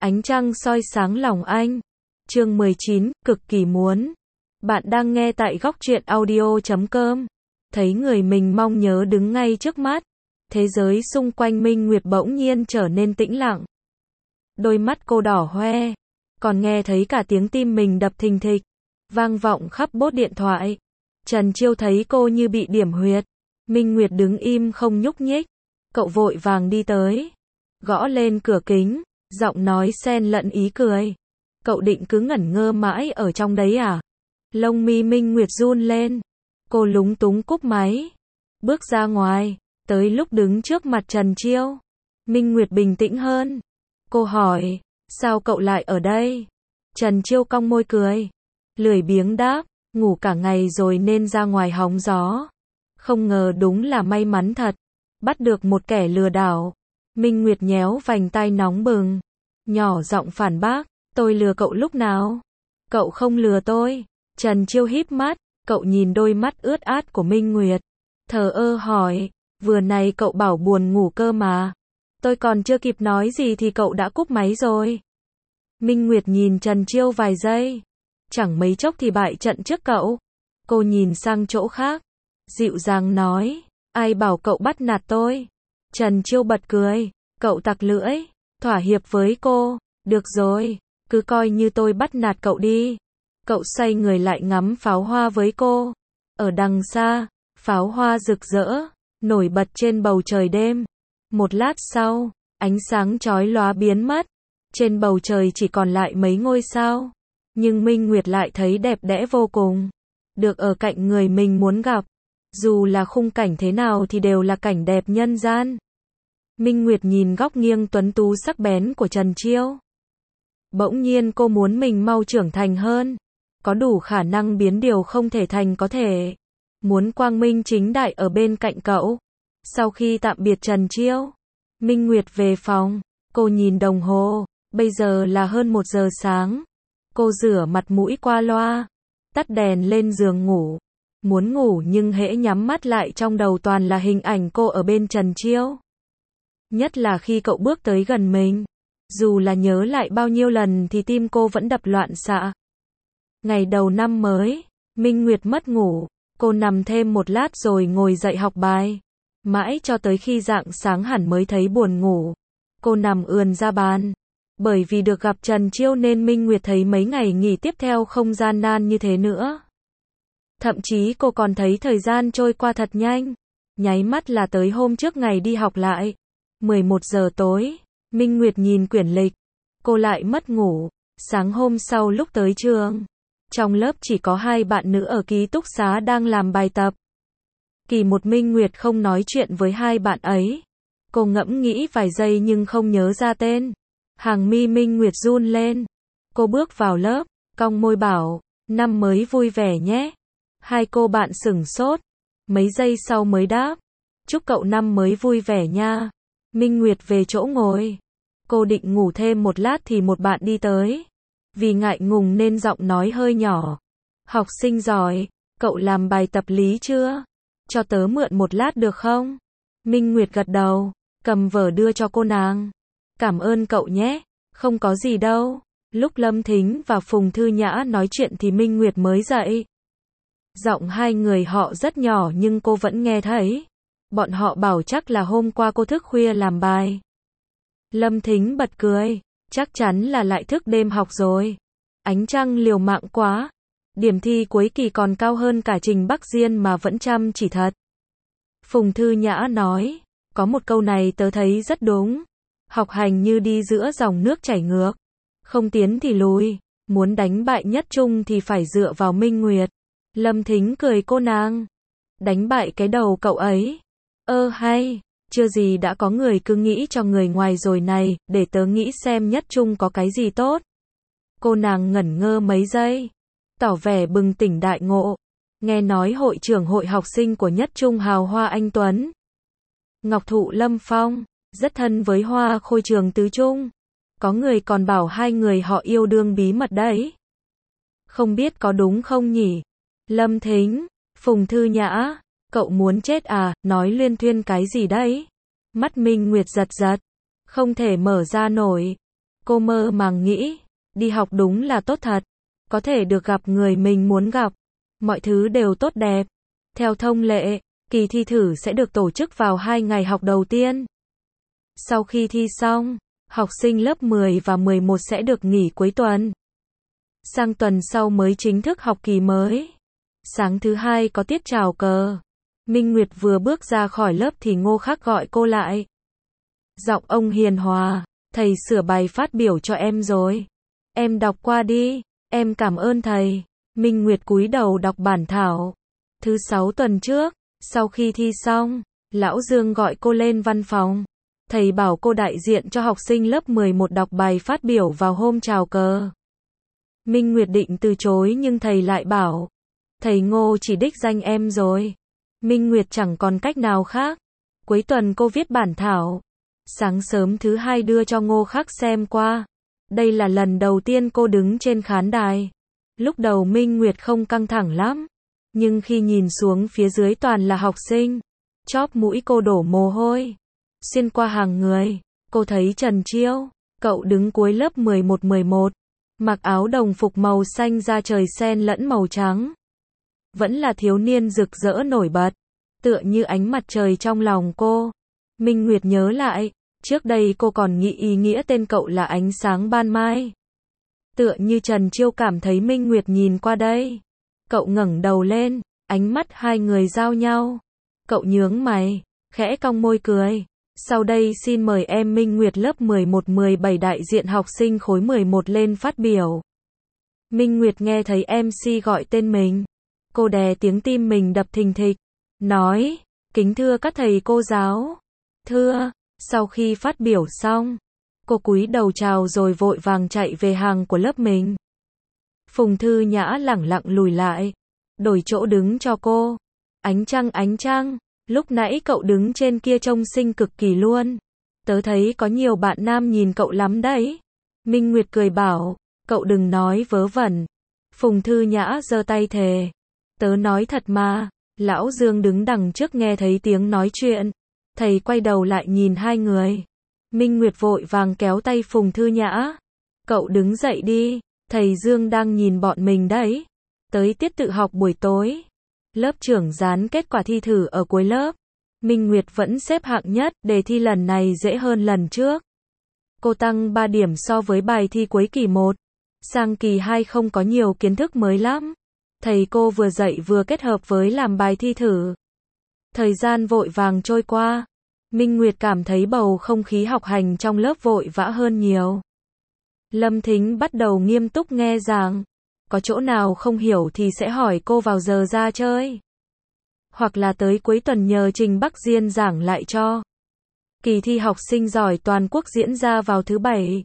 Ánh trăng soi sáng lòng anh. Chương 19, cực kỳ muốn. Bạn đang nghe tại góc truyện audio.com. Thấy người mình mong nhớ đứng ngay trước mắt. Thế giới xung quanh Minh Nguyệt bỗng nhiên trở nên tĩnh lặng. Đôi mắt cô đỏ hoe. Còn nghe thấy cả tiếng tim mình đập thình thịch. Vang vọng khắp bốt điện thoại. Trần Chiêu thấy cô như bị điểm huyệt. Minh Nguyệt đứng im không nhúc nhích. Cậu vội vàng đi tới. Gõ lên cửa kính. Giọng nói xen lẫn ý cười. Cậu định cứ ngẩn ngơ mãi ở trong đấy à? Lông mi Minh Nguyệt run lên. Cô lúng túng cúp máy. Bước ra ngoài. Tới lúc đứng trước mặt Trần Chiêu. Minh Nguyệt bình tĩnh hơn. Cô hỏi. Sao cậu lại ở đây? Trần Chiêu cong môi cười. Lười biếng đáp. Ngủ cả ngày rồi nên ra ngoài hóng gió. Không ngờ đúng là may mắn thật. Bắt được một kẻ lừa đảo. Minh Nguyệt nhéo vành tai nóng bừng. Nhỏ giọng phản bác. Tôi lừa cậu lúc nào? Cậu không lừa tôi. Trần Chiêu híp mắt. Cậu nhìn đôi mắt ướt át của Minh Nguyệt. Thờ ơ hỏi. Vừa này cậu bảo buồn ngủ cơ mà. Tôi còn chưa kịp nói gì thì cậu đã cúp máy rồi. Minh Nguyệt nhìn Trần Chiêu vài giây. Chẳng mấy chốc thì bại trận trước cậu. Cô nhìn sang chỗ khác. Dịu dàng nói. Ai bảo cậu bắt nạt tôi? Trần Chiêu bật cười. Cậu tặc lưỡi. Thỏa hiệp với cô. Được rồi. Cứ coi như tôi bắt nạt cậu đi. Cậu xoay người lại ngắm pháo hoa với cô. Ở đằng xa, pháo hoa rực rỡ, nổi bật trên bầu trời đêm. Một lát sau, ánh sáng chói lóa biến mất. Trên bầu trời chỉ còn lại mấy ngôi sao. Nhưng Minh Nguyệt lại thấy đẹp đẽ vô cùng. Được ở cạnh người mình muốn gặp. Dù là khung cảnh thế nào thì đều là cảnh đẹp nhân gian. Minh Nguyệt nhìn góc nghiêng tuấn tú sắc bén của Trần Chiêu. Bỗng nhiên cô muốn mình mau trưởng thành hơn. Có đủ khả năng biến điều không thể thành có thể. Muốn quang minh chính đại ở bên cạnh cậu. Sau khi tạm biệt Trần Chiêu, Minh Nguyệt về phòng. Cô nhìn đồng hồ. Bây giờ là hơn 1 giờ sáng. Cô rửa mặt mũi qua loa. Tắt đèn lên giường ngủ. Muốn ngủ nhưng hễ nhắm mắt lại trong đầu toàn là hình ảnh cô ở bên Trần Chiêu. Nhất là khi cậu bước tới gần mình. Dù là nhớ lại bao nhiêu lần thì tim cô vẫn đập loạn xạ. Ngày đầu năm mới, Minh Nguyệt mất ngủ. Cô nằm thêm một lát rồi ngồi dậy học bài. Mãi cho tới khi rạng sáng hẳn mới thấy buồn ngủ. Cô nằm ườn ra bàn. Bởi vì được gặp Trần Chiêu nên Minh Nguyệt thấy mấy ngày nghỉ tiếp theo không gian nan như thế nữa. Thậm chí cô còn thấy thời gian trôi qua thật nhanh. Nháy mắt là tới hôm trước ngày đi học lại. 11 giờ tối, Minh Nguyệt nhìn quyển lịch. Cô lại mất ngủ. Sáng hôm sau lúc tới trường, trong lớp chỉ có 2 bạn nữ ở ký túc xá đang làm bài tập. Kỳ một Minh Nguyệt không nói chuyện với 2 bạn ấy. Cô ngẫm nghĩ vài giây nhưng không nhớ ra tên. Hàng mi Minh Nguyệt run lên. Cô bước vào lớp, cong môi bảo, năm mới vui vẻ nhé. 2 cô bạn sửng sốt. Mấy giây sau mới đáp, chúc cậu năm mới vui vẻ nha. Minh Nguyệt về chỗ ngồi. Cô định ngủ thêm một lát thì một bạn đi tới. Vì ngại ngùng nên giọng nói hơi nhỏ. Học sinh giỏi, cậu làm bài tập lý chưa? Cho tớ mượn một lát được không? Minh Nguyệt gật đầu, cầm vở đưa cho cô nàng. Cảm ơn cậu nhé, không có gì đâu. Lúc Lâm Thính và Phùng Thư Nhã nói chuyện thì Minh Nguyệt mới dậy. Giọng 2 người họ rất nhỏ nhưng cô vẫn nghe thấy. Bọn họ bảo chắc là hôm qua cô thức khuya làm bài. Lâm Thính bật cười. Chắc chắn là lại thức đêm học rồi. Ánh trăng liều mạng quá. Điểm thi cuối kỳ còn cao hơn cả Trình Bắc Diên mà vẫn chăm chỉ thật. Phùng Thư Nhã nói. Có một câu này tớ thấy rất đúng. Học hành như đi giữa dòng nước chảy ngược. Không tiến thì lùi. Muốn đánh bại Nhất Trung thì phải dựa vào Minh Nguyệt. Lâm Thính cười cô nàng. Đánh bại cái đầu cậu ấy. Hay. Chưa gì đã có người cứ nghĩ cho người ngoài rồi này, để tớ nghĩ xem Nhất Trung có cái gì tốt. Cô nàng ngẩn ngơ mấy giây. Tỏ vẻ bừng tỉnh đại ngộ. Nghe nói hội trưởng hội học sinh của Nhất Trung hào hoa anh Tuấn. Ngọc Thụ Lâm Phong. Rất thân với Hoa Khôi Trường Tứ Trung. Có người còn bảo 2 người họ yêu đương bí mật đấy. Không biết có đúng không nhỉ? Lâm Thính. Phùng Thư Nhã. Cậu muốn chết à, nói luyên thuyên cái gì đấy? Mắt Minh Nguyệt giật giật. Không thể mở ra nổi. Cô mơ màng nghĩ, đi học đúng là tốt thật, có thể được gặp người mình muốn gặp, mọi thứ đều tốt đẹp. Theo thông lệ, kỳ thi thử sẽ được tổ chức vào 2 ngày học đầu tiên. Sau khi thi xong, học sinh lớp 10 và 11 sẽ được nghỉ cuối tuần. Sang tuần sau mới chính thức học kỳ mới. Sáng thứ hai có tiết chào cờ. Minh Nguyệt vừa bước ra khỏi lớp thì Ngô Khắc gọi cô lại. Giọng ông hiền hòa, thầy sửa bài phát biểu cho em rồi. Em đọc qua đi, em cảm ơn thầy. Minh Nguyệt cúi đầu đọc bản thảo. Thứ 6 tuần trước, sau khi thi xong, Lão Dương gọi cô lên văn phòng. Thầy bảo cô đại diện cho học sinh lớp 11 đọc bài phát biểu vào hôm chào cờ. Minh Nguyệt định từ chối nhưng thầy lại bảo, thầy Ngô chỉ đích danh em rồi. Minh Nguyệt chẳng còn cách nào khác. Cuối tuần cô viết bản thảo. Sáng sớm thứ hai đưa cho Ngô Khắc xem qua. Đây là lần đầu tiên cô đứng trên khán đài. Lúc đầu Minh Nguyệt không căng thẳng lắm. Nhưng khi nhìn xuống phía dưới toàn là học sinh, chóp mũi cô đổ mồ hôi. Xuyên qua hàng người, cô thấy Trần Chiêu, cậu đứng cuối lớp 11, mặc áo đồng phục màu xanh da trời xen lẫn màu trắng. Vẫn là thiếu niên rực rỡ nổi bật, tựa như ánh mặt trời trong lòng cô. Minh Nguyệt nhớ lại, trước đây cô còn nghĩ ý nghĩa tên cậu là ánh sáng ban mai. Tựa như Trần Chiêu cảm thấy Minh Nguyệt nhìn qua đây. Cậu ngẩng đầu lên, ánh mắt hai người giao nhau. Cậu nhướng mày, khẽ cong môi cười. Sau đây xin mời em Minh Nguyệt lớp 11-17 đại diện học sinh khối 11 lên phát biểu. Minh Nguyệt nghe thấy MC gọi tên mình. Cô đè tiếng tim mình đập thình thịch. Nói, kính thưa các thầy cô giáo. Thưa, sau khi phát biểu xong, cô cúi đầu chào rồi vội vàng chạy về hàng của lớp mình. Phùng Thư Nhã lẳng lặng lùi lại, đổi chỗ đứng cho cô. Ánh trăng, lúc nãy cậu đứng trên kia trông xinh cực kỳ luôn. Tớ thấy có nhiều bạn nam nhìn cậu lắm đấy. Minh Nguyệt cười bảo, cậu đừng nói vớ vẩn. Phùng Thư Nhã giơ tay thề. Tớ nói thật mà. Lão Dương đứng đằng trước nghe thấy tiếng nói chuyện. Thầy quay đầu lại nhìn hai người. Minh Nguyệt vội vàng kéo tay Phùng Thư Nhã. Cậu đứng dậy đi. Thầy Dương đang nhìn bọn mình đấy. Tới tiết tự học buổi tối. Lớp trưởng dán kết quả thi thử ở cuối lớp. Minh Nguyệt vẫn xếp hạng nhất, đề thi lần này dễ hơn lần trước. Cô tăng 3 điểm so với bài thi cuối kỳ 1. Sang kỳ 2 không có nhiều kiến thức mới lắm. Thầy cô vừa dạy vừa kết hợp với làm bài thi thử. Thời gian vội vàng trôi qua. Minh Nguyệt cảm thấy bầu không khí học hành trong lớp vội vã hơn nhiều. Lâm Thính bắt đầu nghiêm túc nghe giảng. Có chỗ nào không hiểu thì sẽ hỏi cô vào giờ ra chơi. Hoặc là tới cuối tuần nhờ Trình Bắc Diên giảng lại cho. Kỳ thi học sinh giỏi toàn quốc diễn ra vào thứ Bảy.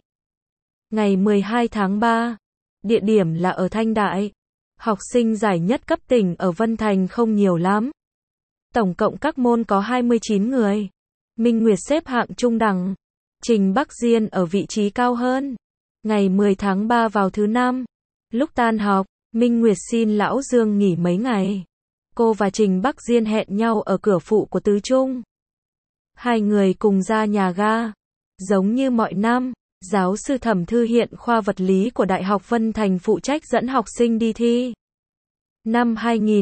Ngày 12 tháng 3. Địa điểm là ở Thanh Đại. Học sinh giải nhất cấp tỉnh ở Vân Thành không nhiều lắm. Tổng cộng các môn có 29 người. Minh Nguyệt xếp hạng trung đẳng. Trình Bắc Diên ở vị trí cao hơn. Ngày 10 tháng 3 vào thứ Năm. Lúc tan học, Minh Nguyệt xin Lão Dương nghỉ mấy ngày. Cô và Trình Bắc Diên hẹn nhau ở cửa phụ của Tứ Trung. Hai người cùng ra nhà ga. Giống như mọi năm, giáo sư Thẩm Thư Hiện khoa vật lý của Đại học Vân Thành phụ trách dẫn học sinh đi thi. Năm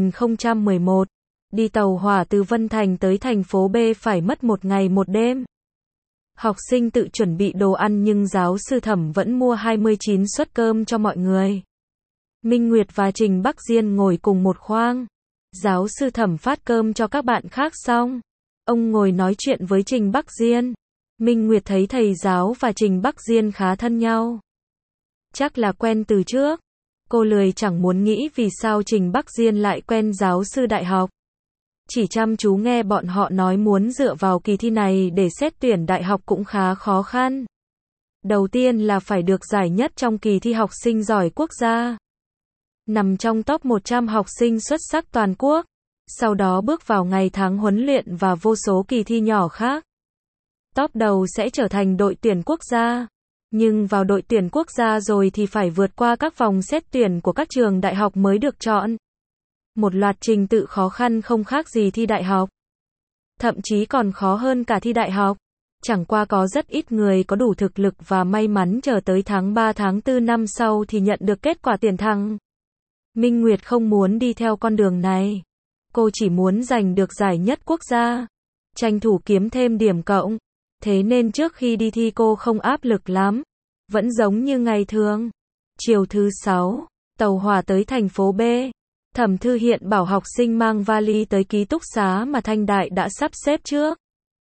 2011, đi tàu hỏa từ Vân Thành tới thành phố B phải mất 1 ngày 1 đêm. Học sinh tự chuẩn bị đồ ăn nhưng giáo sư Thẩm vẫn mua 29 suất cơm cho mọi người. Minh Nguyệt và Trình Bắc Diên ngồi cùng một khoang. Giáo sư Thẩm phát cơm cho các bạn khác xong. Ông ngồi nói chuyện với Trình Bắc Diên. Minh Nguyệt thấy thầy giáo và Trình Bắc Diên khá thân nhau. Chắc là quen từ trước. Cô lười chẳng muốn nghĩ vì sao Trình Bắc Diên lại quen giáo sư đại học. Chỉ chăm chú nghe bọn họ nói muốn dựa vào kỳ thi này để xét tuyển đại học cũng khá khó khăn. Đầu tiên là phải được giải nhất trong kỳ thi học sinh giỏi quốc gia. Nằm trong top 100 học sinh xuất sắc toàn quốc. Sau đó bước vào ngày tháng huấn luyện và vô số kỳ thi nhỏ khác. Top đầu sẽ trở thành đội tuyển quốc gia. Nhưng vào đội tuyển quốc gia rồi thì phải vượt qua các vòng xét tuyển của các trường đại học mới được chọn. Một loạt trình tự khó khăn không khác gì thi đại học. Thậm chí còn khó hơn cả thi đại học. Chẳng qua có rất ít người có đủ thực lực và may mắn chờ tới tháng 3 tháng 4 năm sau thì nhận được kết quả tuyển thăng. Minh Nguyệt không muốn đi theo con đường này. Cô chỉ muốn giành được giải nhất quốc gia, tranh thủ kiếm thêm điểm cộng. Thế nên trước khi đi thi cô không áp lực lắm, vẫn giống như ngày thường. Chiều thứ 6, tàu hỏa tới thành phố B. Thẩm Thư Hiện bảo học sinh mang vali tới ký túc xá mà Thanh Đại đã sắp xếp trước.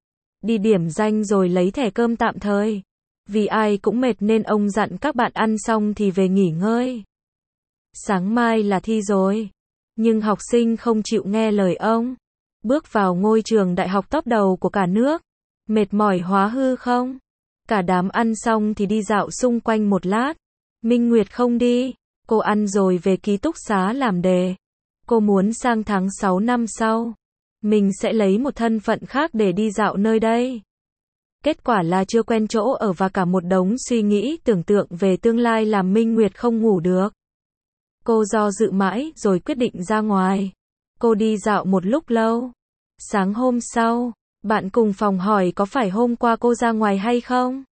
Đi điểm danh rồi lấy thẻ cơm tạm thời. Vì ai cũng mệt nên ông dặn các bạn ăn xong thì về nghỉ ngơi. Sáng mai là thi rồi. Nhưng học sinh không chịu nghe lời ông. Bước vào ngôi trường đại học top đầu của cả nước. Mệt mỏi hóa hư không? Cả đám ăn xong thì đi dạo xung quanh một lát. Minh Nguyệt không đi. Cô ăn rồi về ký túc xá làm đề. Cô muốn sang tháng 6 năm sau, mình sẽ lấy một thân phận khác để đi dạo nơi đây. Kết quả là chưa quen chỗ ở và cả một đống suy nghĩ tưởng tượng về tương lai làm Minh Nguyệt không ngủ được. Cô do dự mãi rồi quyết định ra ngoài. Cô đi dạo một lúc lâu. Sáng hôm sau, bạn cùng phòng hỏi có phải hôm qua cô ra ngoài hay không?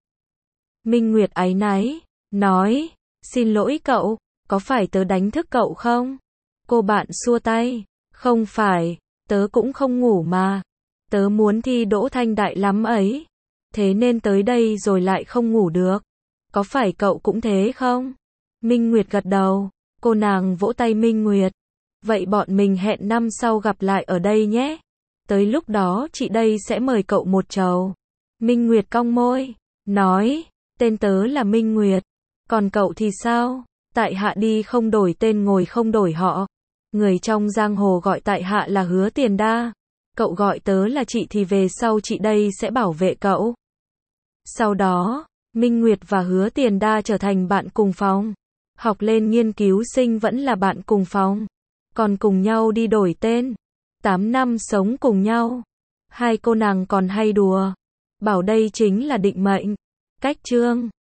Minh Nguyệt áy náy, nói, xin lỗi cậu, có phải tớ đánh thức cậu không? Cô bạn xua tay, không phải, tớ cũng không ngủ mà. Tớ muốn thi đỗ Thanh Đại lắm ấy. Thế nên tới đây rồi lại không ngủ được. Có phải cậu cũng thế không? Minh Nguyệt gật đầu, cô nàng vỗ tay Minh Nguyệt. Vậy bọn mình hẹn năm sau gặp lại ở đây nhé. Tới lúc đó chị đây sẽ mời cậu một chầu. Minh Nguyệt cong môi, nói, tên tớ là Minh Nguyệt. Còn cậu thì sao? Tại hạ đi không đổi tên ngồi không đổi họ. Người trong giang hồ gọi tại hạ là Hứa Tiền Đa. Cậu gọi tớ là chị thì về sau chị đây sẽ bảo vệ cậu. Sau đó, Minh Nguyệt và Hứa Tiền Đa trở thành bạn cùng phòng. Học lên nghiên cứu sinh vẫn là bạn cùng phòng. Còn cùng nhau đi đổi tên. 8 năm sống cùng nhau. Hai cô nàng còn hay đùa. Bảo đây chính là định mệnh. Cách chương